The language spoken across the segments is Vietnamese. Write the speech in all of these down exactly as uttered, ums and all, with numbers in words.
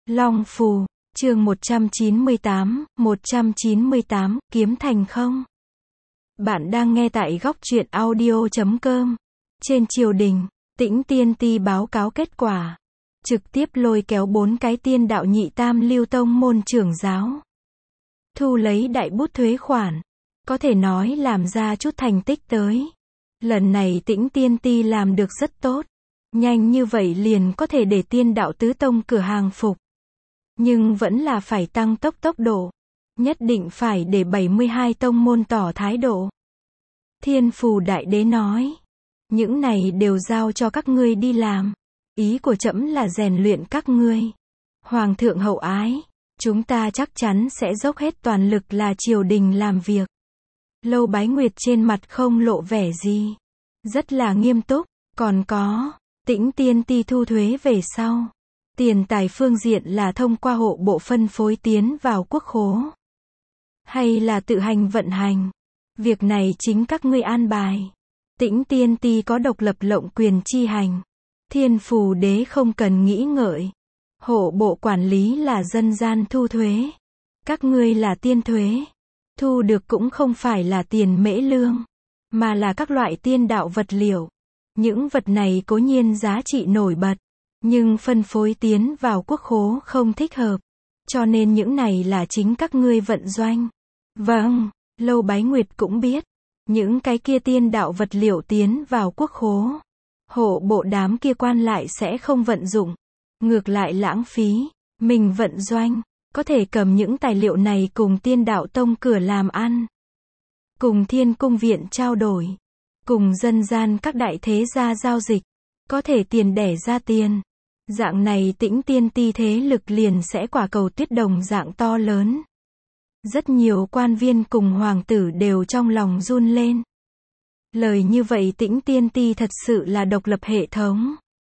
Long Phù, chương một trăm chín mươi tám, một trăm chín mươi tám, kiếm thành không? Bạn đang nghe tại góc truyện audio chấm com. Trên triều đình, Tĩnh Tiên Ti báo cáo kết quả. Trực tiếp lôi kéo bốn cái tiên đạo nhị tam lưu tông môn trưởng giáo. Thu lấy đại bút thuế khoản. Có thể nói làm ra chút thành tích tới. Lần này Tĩnh Tiên Ti làm được rất tốt. Nhanh như vậy liền có thể để tiên đạo tứ tông cửa hàng phục. Nhưng vẫn là phải tăng tốc tốc độ. Nhất định phải để bảy mươi hai tông môn tỏ thái độ. Thiên Phù Đại Đế nói. Những này đều giao cho các ngươi đi làm. Ý của trẫm là rèn luyện các ngươi. Hoàng thượng hậu ái. Chúng ta chắc chắn sẽ dốc hết toàn lực là triều đình làm việc. Lâu Bái Nguyệt trên mặt không lộ vẻ gì. Rất là nghiêm túc. Còn có, Tĩnh Tiên Ti thu thuế về sau. Tiền tài phương diện là thông qua hộ bộ phân phối tiến vào quốc khố. Hay là tự hành vận hành. Việc này chính các ngươi an bài. Tĩnh Tiên Ti có độc lập lộng quyền chi hành. Thiên Phù Đế không cần nghĩ ngợi. Hộ bộ quản lý là dân gian thu thuế. Các ngươi là tiên thuế. Thu được cũng không phải là tiền mễ lương. Mà là các loại tiên đạo vật liệu. Những vật này cố nhiên giá trị nổi bật. Nhưng phân phối tiến vào quốc khố không thích hợp. Cho nên những này là chính các ngươi vận doanh. Vâng, Lâu Bái Nguyệt cũng biết. Những cái kia tiên đạo vật liệu tiến vào quốc khố. Hộ bộ đám kia quan lại sẽ không vận dụng. Ngược lại lãng phí. Mình vận doanh. Có thể cầm những tài liệu này cùng tiên đạo tông cửa làm ăn. Cùng thiên cung viện trao đổi. Cùng dân gian các đại thế gia giao dịch. Có thể tiền đẻ ra tiền. Dạng này Tĩnh Tiên Ti thế lực liền sẽ quả cầu tuyết đồng dạng to lớn. Rất nhiều quan viên cùng hoàng tử đều trong lòng run lên. Lời như vậy Tĩnh Tiên Ti thật sự là độc lập hệ thống.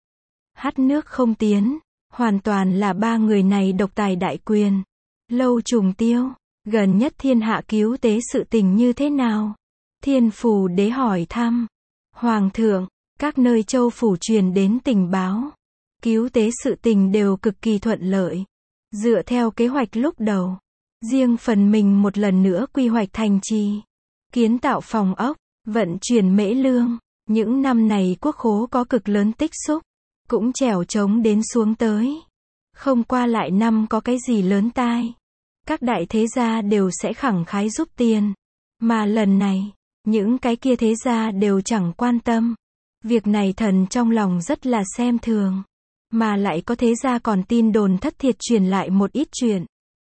Hắt nước không tiến. Hoàn toàn là ba người này độc tài đại quyền. Lâu Trùng Tiêu, gần nhất thiên hạ cứu tế sự tình như thế nào? Thiên Phù Đế hỏi thăm. Hoàng thượng, các nơi châu phủ truyền đến tình báo. Cứu tế sự tình đều cực kỳ thuận lợi. Dựa theo kế hoạch lúc đầu. Riêng phần mình một lần nữa quy hoạch thành trì. Kiến tạo phòng ốc, vận chuyển mễ lương. Những năm này quốc khố có cực lớn tích xúc. Cũng trèo trống đến xuống tới. Không qua lại năm có cái gì lớn tai. Các đại thế gia đều sẽ khẳng khái giúp tiền. Mà lần này, những cái kia thế gia đều chẳng quan tâm. Việc này thần trong lòng rất là xem thường. Mà lại có thế gia còn tin đồn thất thiệt truyền lại một ít chuyện.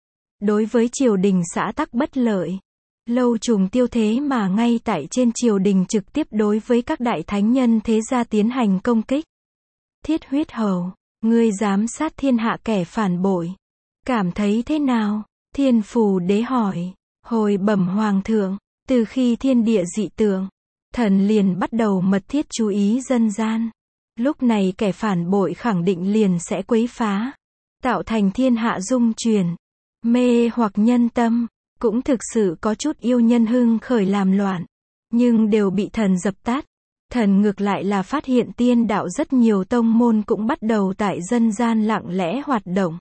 Đối với triều đình xã tắc bất lợi. Lâu Trùng Tiêu thế mà ngay tại trên triều đình trực tiếp đối với các đại thánh nhân thế gia tiến hành công kích. Thiết Huyết Hầu, ngươi giám sát thiên hạ kẻ phản bội. Cảm thấy thế nào? Thiên Phù Đế hỏi. Hồi bẩm hoàng thượng, từ khi thiên địa dị tượng, thần liền bắt đầu mật thiết chú ý dân gian. Lúc này kẻ phản bội khẳng định liền sẽ quấy phá. Tạo thành thiên hạ dung chuyển. Mê hoặc nhân tâm. Cũng thực sự có chút yêu nhân hưng khởi làm loạn. Nhưng đều bị thần dập tắt. Thần ngược lại là phát hiện tiên đạo rất nhiều tông môn cũng bắt đầu tại dân gian lặng lẽ hoạt động.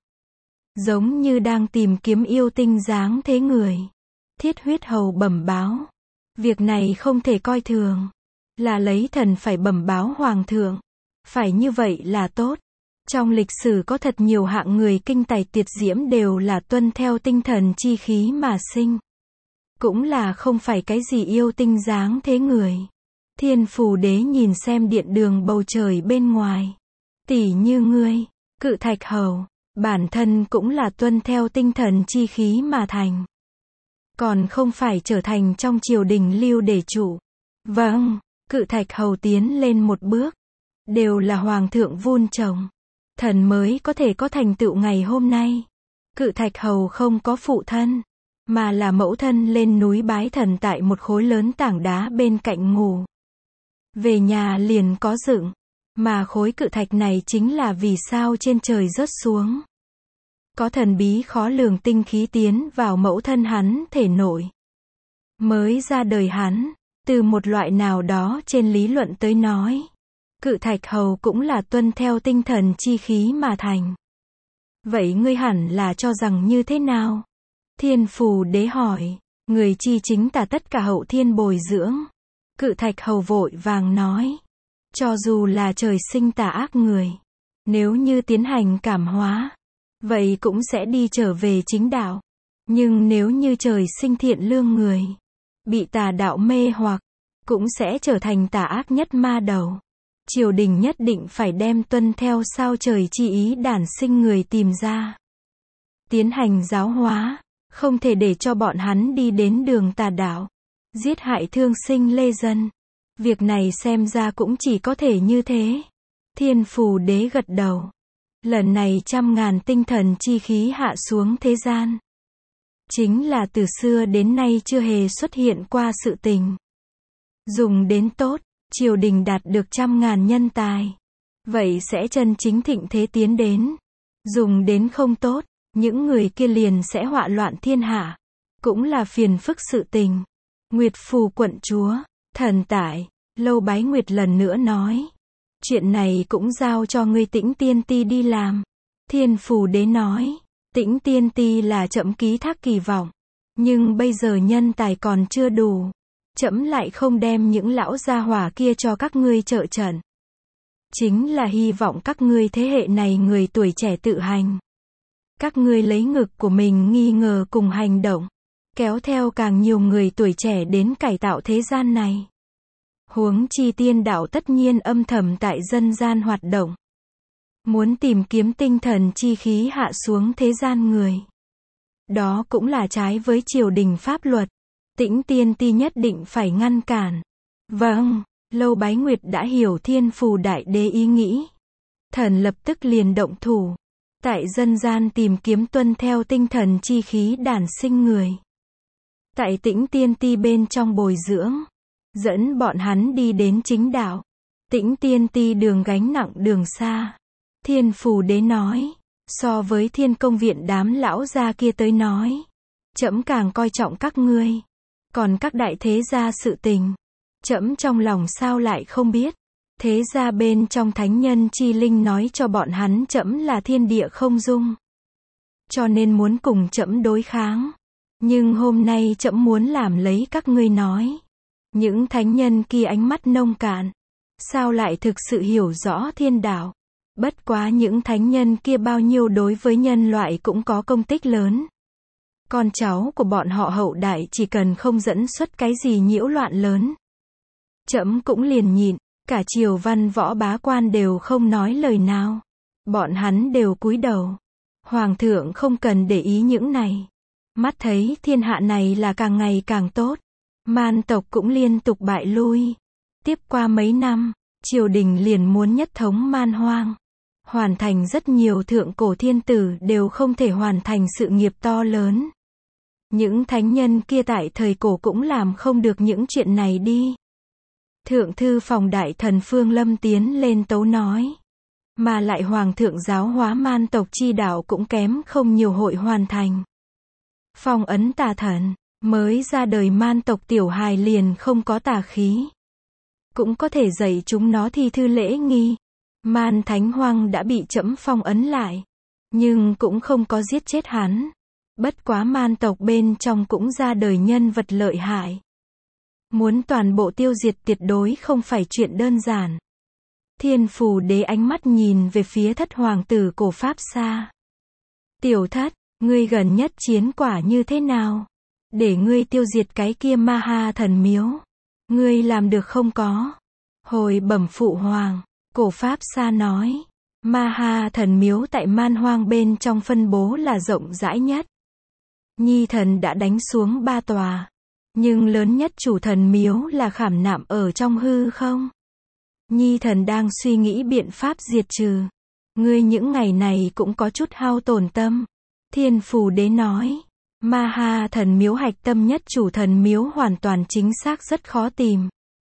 Giống như đang tìm kiếm yêu tinh dáng thế người. Thiết Huyết Hầu bẩm báo. Việc này không thể coi thường. Là lấy thần phải bẩm báo hoàng thượng. Phải như vậy là tốt. Trong lịch sử có thật nhiều hạng người kinh tài tuyệt diễm đều là tuân theo tinh thần chi khí mà sinh. Cũng là không phải cái gì yêu tinh dáng thế người. Thiên Phù Đế nhìn xem điện đường bầu trời bên ngoài. Tỷ như ngươi, Cự Thạch Hầu, bản thân cũng là tuân theo tinh thần chi khí mà thành. Còn không phải trở thành trong triều đình lưu để chủ. Vâng, Cự Thạch Hầu tiến lên một bước. Đều là hoàng thượng vun trồng. Thần mới có thể có thành tựu ngày hôm nay. Cự Thạch Hầu không có phụ thân. Mà là mẫu thân lên núi bái thần tại một khối lớn tảng đá bên cạnh ngủ. Về nhà liền có dựng. Mà khối cự thạch này chính là vì sao trên trời rớt xuống. Có thần bí khó lường tinh khí tiến vào mẫu thân hắn thể nội. Mới ra đời hắn. Từ một loại nào đó trên lý luận tới nói. Cự Thạch Hầu cũng là tuân theo tinh thần chi khí mà thành. Vậy ngươi hẳn là cho rằng như thế nào? Thiên Phù Đế hỏi. Người chi chính tả tất cả hậu thiên bồi dưỡng. Cự Thạch Hầu vội vàng nói. Cho dù là trời sinh tà ác người, nếu như tiến hành cảm hóa, vậy cũng sẽ đi trở về chính đạo. Nhưng nếu như trời sinh thiện lương người, bị tà đạo mê hoặc, cũng sẽ trở thành tà ác nhất ma đầu. Triều đình nhất định phải đem tuân theo sao trời chi ý đản sinh người tìm ra. Tiến hành giáo hóa, không thể để cho bọn hắn đi đến đường tà đạo, giết hại thương sinh lê dân. Việc này xem ra cũng chỉ có thể như thế. Thiên Phù Đế gật đầu. Lần này trăm ngàn tinh thần chi khí hạ xuống thế gian. Chính là từ xưa đến nay chưa hề xuất hiện qua sự tình. Dùng đến tốt, triều đình đạt được trăm ngàn nhân tài. Vậy sẽ chân chính thịnh thế tiến đến. Dùng đến không tốt, những người kia liền sẽ họa loạn thiên hạ. Cũng là phiền phức sự tình. Nguyệt Phù quận chúa, thần tại, Lâu Bái Nguyệt lần nữa nói. Chuyện này cũng giao cho ngươi Tĩnh Tiên Ti đi làm. Thiên Phù Đế nói. Tĩnh Tiên Ti là trẫm ký thác kỳ vọng. Nhưng bây giờ nhân tài còn chưa đủ. Trẫm lại không đem những lão gia hỏa kia cho các ngươi trợ trận. Chính là hy vọng các ngươi thế hệ này người tuổi trẻ tự hành. Các ngươi lấy ngực của mình nghi ngờ cùng hành động. Kéo theo càng nhiều người tuổi trẻ đến cải tạo thế gian này. Huống chi tiên đạo tất nhiên âm thầm tại dân gian hoạt động. Muốn tìm kiếm tinh thần chi khí hạ xuống thế gian người. Đó cũng là trái với triều đình pháp luật. Tĩnh Tiên Ti nhất định phải ngăn cản. Vâng, Lâu Bái Nguyệt đã hiểu Thiên Phù Đại Đế ý nghĩ. Thần lập tức liền động thủ. Tại dân gian tìm kiếm tuân theo tinh thần chi khí đản sinh người. Tại Tĩnh Tiên Ti bên trong bồi dưỡng. Dẫn bọn hắn đi đến chính đạo. Tĩnh Tiên Ti đường gánh nặng đường xa. Thiên Phù Đế nói. So với Thiên Công Viện đám lão gia kia tới nói. Trẫm càng coi trọng các ngươi. Còn các đại thế gia sự tình. Trẫm trong lòng sao lại không biết. Thế gia bên trong thánh nhân chi linh nói cho bọn hắn trẫm là thiên địa không dung. Cho nên muốn cùng trẫm đối kháng. Nhưng hôm nay trẫm muốn làm lấy các ngươi nói. Những thánh nhân kia ánh mắt nông cạn. Sao lại thực sự hiểu rõ thiên đạo. Bất quá những thánh nhân kia bao nhiêu đối với nhân loại cũng có công tích lớn. Con cháu của bọn họ hậu đại chỉ cần không dẫn xuất cái gì nhiễu loạn lớn. Trẫm cũng liền nhịn, cả triều văn võ bá quan đều không nói lời nào. Bọn hắn đều cúi đầu. Hoàng thượng không cần để ý những này. Mắt thấy thiên hạ này là càng ngày càng tốt. Man tộc cũng liên tục bại lui. Tiếp qua mấy năm, triều đình liền muốn nhất thống man hoang. Hoàn thành rất nhiều thượng cổ thiên tử đều không thể hoàn thành sự nghiệp to lớn. Những thánh nhân kia tại thời cổ cũng làm không được những chuyện này đi. Thượng thư phòng đại thần Phương Lâm tiến lên tấu nói. Mà lại hoàng thượng giáo hóa man tộc chi đạo cũng kém không nhiều hội hoàn thành. Phong ấn tà thần, mới ra đời man tộc tiểu hài liền không có tà khí. Cũng có thể dạy chúng nó thi thư lễ nghi. Man Thánh Hoang đã bị trẫm phong ấn lại. Nhưng cũng không có giết chết hắn. Bất quá man tộc bên trong cũng ra đời nhân vật lợi hại. Muốn toàn bộ tiêu diệt tuyệt đối không phải chuyện đơn giản. Thiên Phù Đế ánh mắt nhìn về phía thất hoàng tử cổ Pháp Sa. Tiểu thất, ngươi gần nhất chiến quả như thế nào? Để ngươi tiêu diệt cái kia ma ha thần miếu. Ngươi làm được không có? Hồi bẩm phụ hoàng, cổ Pháp Sa nói. Ma ha thần miếu tại man hoang bên trong phân bố là rộng rãi nhất. Nhi thần đã đánh xuống ba tòa. Nhưng lớn nhất chủ thần miếu là khảm nạm ở trong hư không? Nhi thần đang suy nghĩ biện pháp diệt trừ. Ngươi những ngày này cũng có chút hao tổn tâm. Thiên Phù Đế nói. Ma ha thần miếu hạch tâm nhất chủ thần miếu hoàn toàn chính xác rất khó tìm.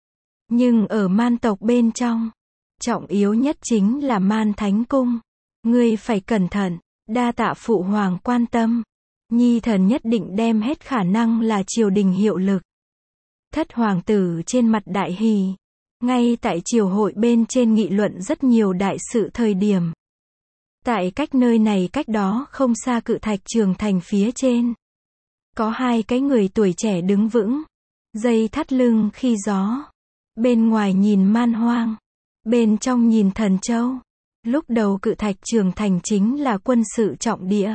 Nhưng ở man tộc bên trong, trọng yếu nhất chính là Man Thánh Cung. Ngươi phải cẩn thận, đa tạ phụ hoàng quan tâm. Nhi thần nhất định đem hết khả năng là triều đình hiệu lực. Thất hoàng tử trên mặt đại hỉ. Ngay tại triều hội bên trên nghị luận rất nhiều đại sự thời điểm. Tại cách nơi này cách đó không xa cự thạch trường thành phía trên. Có hai cái người tuổi trẻ đứng vững. Dây thắt lưng khi gió. Bên ngoài nhìn man hoang. Bên trong nhìn thần châu. Lúc đầu cự thạch trường thành chính là quân sự trọng địa.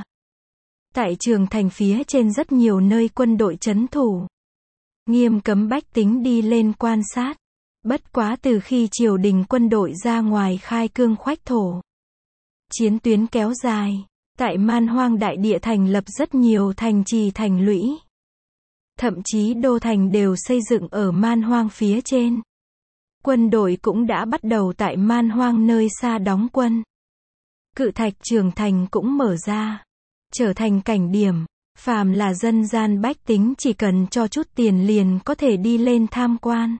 Tại trường thành phía trên rất nhiều nơi quân đội trấn thủ. Nghiêm cấm bách tính đi lên quan sát. Bất quá từ khi triều đình quân đội ra ngoài khai cương khoách thổ. Chiến tuyến kéo dài. Tại man hoang đại địa thành lập rất nhiều thành trì thành lũy. Thậm chí đô thành đều xây dựng ở man hoang phía trên. Quân đội cũng đã bắt đầu tại man hoang nơi xa đóng quân. Cự thạch trường thành cũng mở ra. Trở thành cảnh điểm. Phàm là dân gian bách tính chỉ cần cho chút tiền liền có thể đi lên tham quan.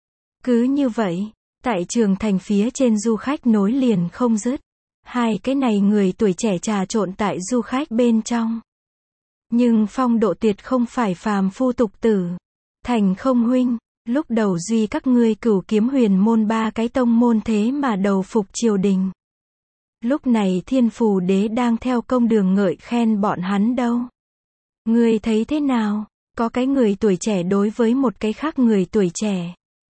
Cứ như vậy, tại trường thành phía trên du khách nối liền không dứt. Hai cái này người tuổi trẻ trà trộn tại du khách bên trong. Nhưng phong độ tuyệt không phải phàm phu tục tử. Thành không huynh, lúc đầu duy các ngươi Cửu Kiếm Huyền môn ba cái tông môn thế mà đầu phục triều đình. Lúc này Thiên Phù Đế đang theo công đường ngợi khen bọn hắn đâu. Ngươi thấy thế nào? Có cái người tuổi trẻ đối với một cái khác người tuổi trẻ.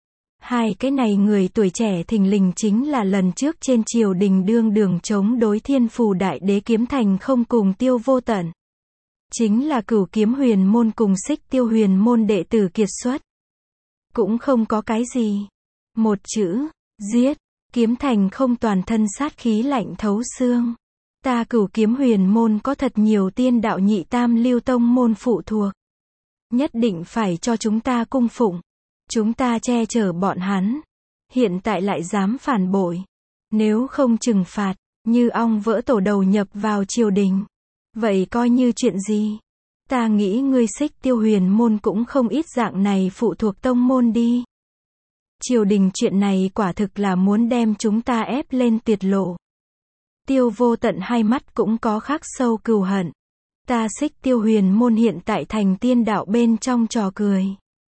Hai cái này người tuổi trẻ thình lình chính là lần trước trên triều đình đương đường chống đối Thiên Phù Đại Đế Kiếm Thành không cùng Tiêu Vô Tận. Chính là Cửu Kiếm Huyền môn cùng Xích Tiêu Huyền môn đệ tử kiệt xuất. Cũng không có cái gì. Một chữ, giết. Kiếm Thành không toàn thân sát khí lạnh thấu xương. Ta Cửu Kiếm Huyền môn có thật nhiều tiên đạo nhị tam lưu tông môn phụ thuộc. Nhất định phải cho chúng ta cung phụng. Chúng ta che chở bọn hắn. Hiện tại lại dám phản bội. Nếu không trừng phạt, như ong vỡ tổ đầu nhập vào triều đình. Vậy coi như chuyện gì? Ta nghĩ ngươi Xích Tiêu Huyền môn cũng không ít dạng này phụ thuộc tông môn đi. Triều đình chuyện này quả thực là muốn đem chúng ta ép lên tuyệt lộ. Tiêu Vô Tận hai mắt cũng có khắc sâu cừu hận. Ta Xích Tiêu Huyền môn hiện tại thành tiên đạo bên trong trò cười.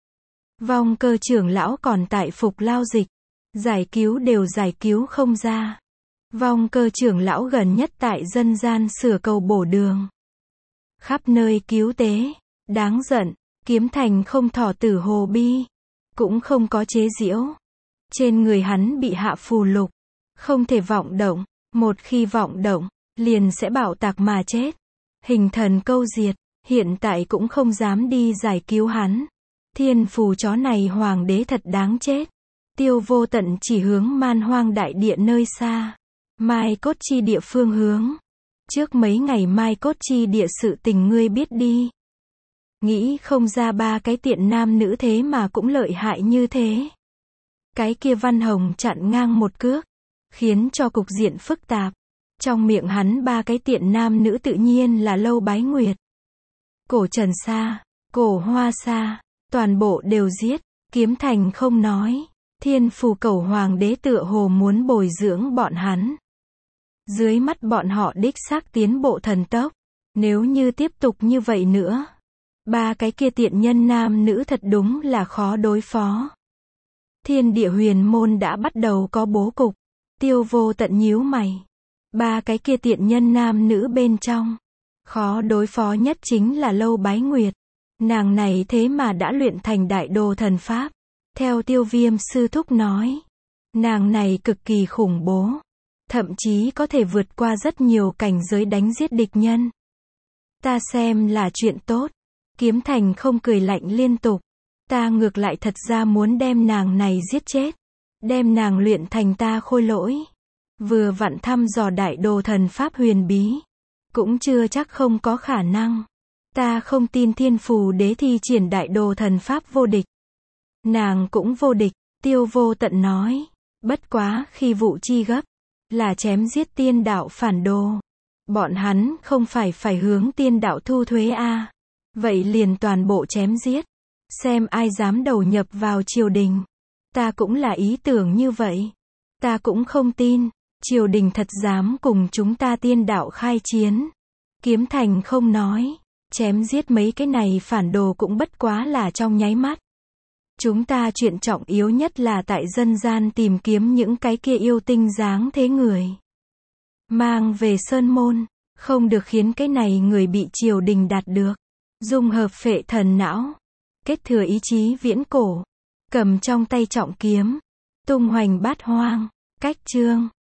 Vong Cơ trưởng lão còn tại phục lao dịch. Giải cứu đều giải cứu không ra. Vong Cơ trưởng lão gần nhất tại dân gian sửa cầu bổ đường. Khắp nơi cứu tế. Đáng giận. Kiếm Thành không thỏ tử hồ bi. Cũng không có chế giễu. Trên người hắn bị hạ phù lục. Không thể vọng động. Một khi vọng động, liền sẽ bạo tạc mà chết. Hình thần câu diệt. Hiện tại cũng không dám đi giải cứu hắn. Thiên phù chó này hoàng đế thật đáng chết. Tiêu Vô Tận chỉ hướng man hoang đại địa nơi xa. Mai Cốt Chi địa phương hướng. Trước mấy ngày Mai Cốt Chi địa sự tình ngươi biết đi. Nghĩ không ra ba cái tiện nam nữ thế mà cũng lợi hại như thế. Cái kia Văn Hồng chặn ngang một cước. Khiến cho cục diện phức tạp. Trong miệng hắn ba cái tiện nam nữ tự nhiên là Lâu Bái Nguyệt. Cổ Trần Sa, Cổ Hoa Sa, toàn bộ đều giết. Kiếm Thành không nói. Thiên Phù Cẩu Hoàng đế tựa hồ muốn bồi dưỡng bọn hắn. Dưới mắt bọn họ đích xác tiến bộ thần tốc. Nếu như tiếp tục như vậy nữa, ba cái kia tiện nhân nam nữ thật đúng là khó đối phó. Thiên Địa Huyền môn đã bắt đầu có bố cục. Tiêu Vô Tận nhíu mày. Ba cái kia tiện nhân nam nữ bên trong, khó đối phó nhất chính là Lâu Bái Nguyệt. Nàng này thế mà đã luyện thành đại đồ thần pháp. Theo Tiêu Viêm sư thúc nói, nàng này cực kỳ khủng bố. Thậm chí có thể vượt qua rất nhiều cảnh giới đánh giết địch nhân. Ta xem là chuyện tốt. Kiếm Thành không cười lạnh liên tục. Ta ngược lại thật ra muốn đem nàng này giết chết. Đem nàng luyện thành ta khôi lỗi. Vừa vặn thăm dò đại đồ thần pháp huyền bí. Cũng chưa chắc không có khả năng. Ta không tin Thiên Phù Đế thi triển đại đồ thần pháp vô địch. Nàng cũng vô địch, Tiêu Vô Tận nói. Bất quá khi vụ chi gấp, là chém giết tiên đạo phản đồ. Bọn hắn không phải phải hướng tiên đạo thu thuế a à. Vậy liền toàn bộ chém giết. Xem ai dám đầu nhập vào triều đình. Ta cũng là ý tưởng như vậy. Ta cũng không tin. Triều đình thật dám cùng chúng ta tiên đạo khai chiến. Kiếm Thành không nói. Chém giết mấy cái này phản đồ cũng bất quá là trong nháy mắt. Chúng ta chuyện trọng yếu nhất là tại dân gian tìm kiếm những cái kia yêu tinh dáng thế người. mang về sơn môn, không được khiến cái này người bị triều đình đạt được. Dung hợp phệ thần não, kết thừa ý chí viễn cổ, cầm trong tay trọng kiếm, tung hoành bát hoang, cách chương.